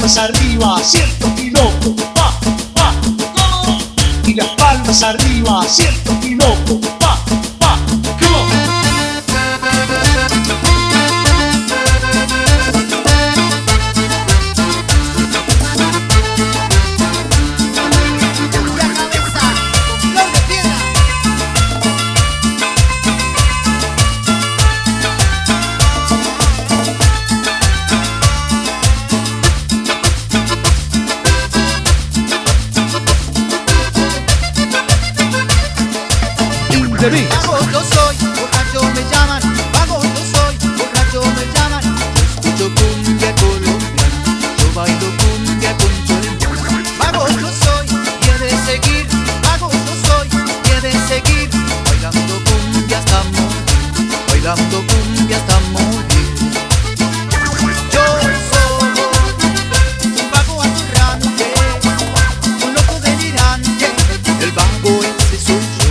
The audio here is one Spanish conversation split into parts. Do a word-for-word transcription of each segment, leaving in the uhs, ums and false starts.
palmas arriba, siento mi loco, pa, pa, ¿cómo? Y las palmas arriba, siento mi loco, pa, pa, ¿cómo? Vago yo soy, borracho me llaman. Vago yo soy, borracho me llaman. Yo escucho cumbia colombiana, yo bailo cumbia con todo el mundo. Vago yo soy, y he de seguir. Vago yo soy, y he de seguir. Bailando cumbia hasta morir, bailando cumbia hasta morir. Yo soy un vago atorrante, un loco delirante. El vago ese soy yo.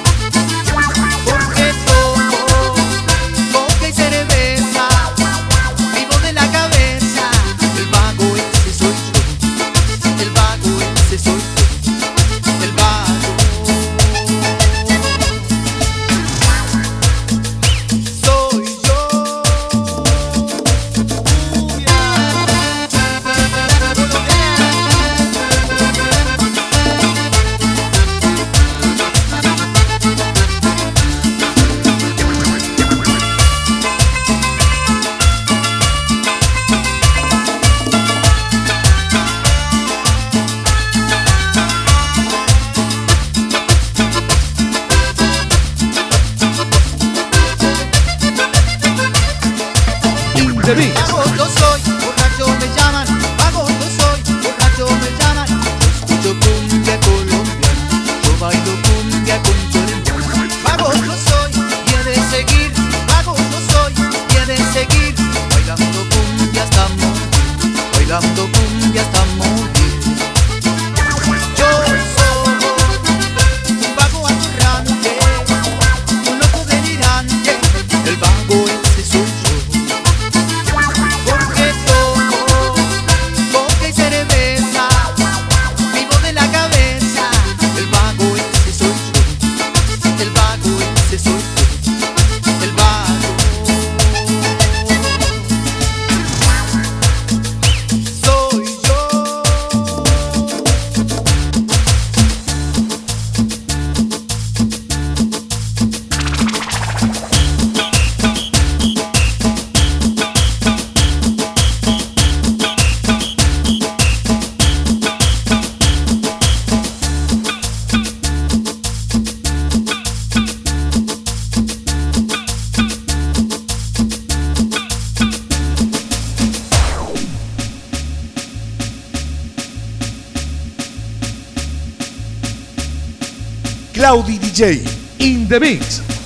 Vago yo soy, borracho me llaman. Vago yo soy, borracho me llaman. Yo escucho cumbia colombiana, yo bailo cumbia con todo el mundo. Vago yo soy, y he de seguir. Vago yo soy, y he de seguir. Bailando cumbia hasta morir, bailando cumbia hasta morir. Yo soy un vago atorrante, un loco delirante. El vago ese soy yo. Cloudy D J in the mix.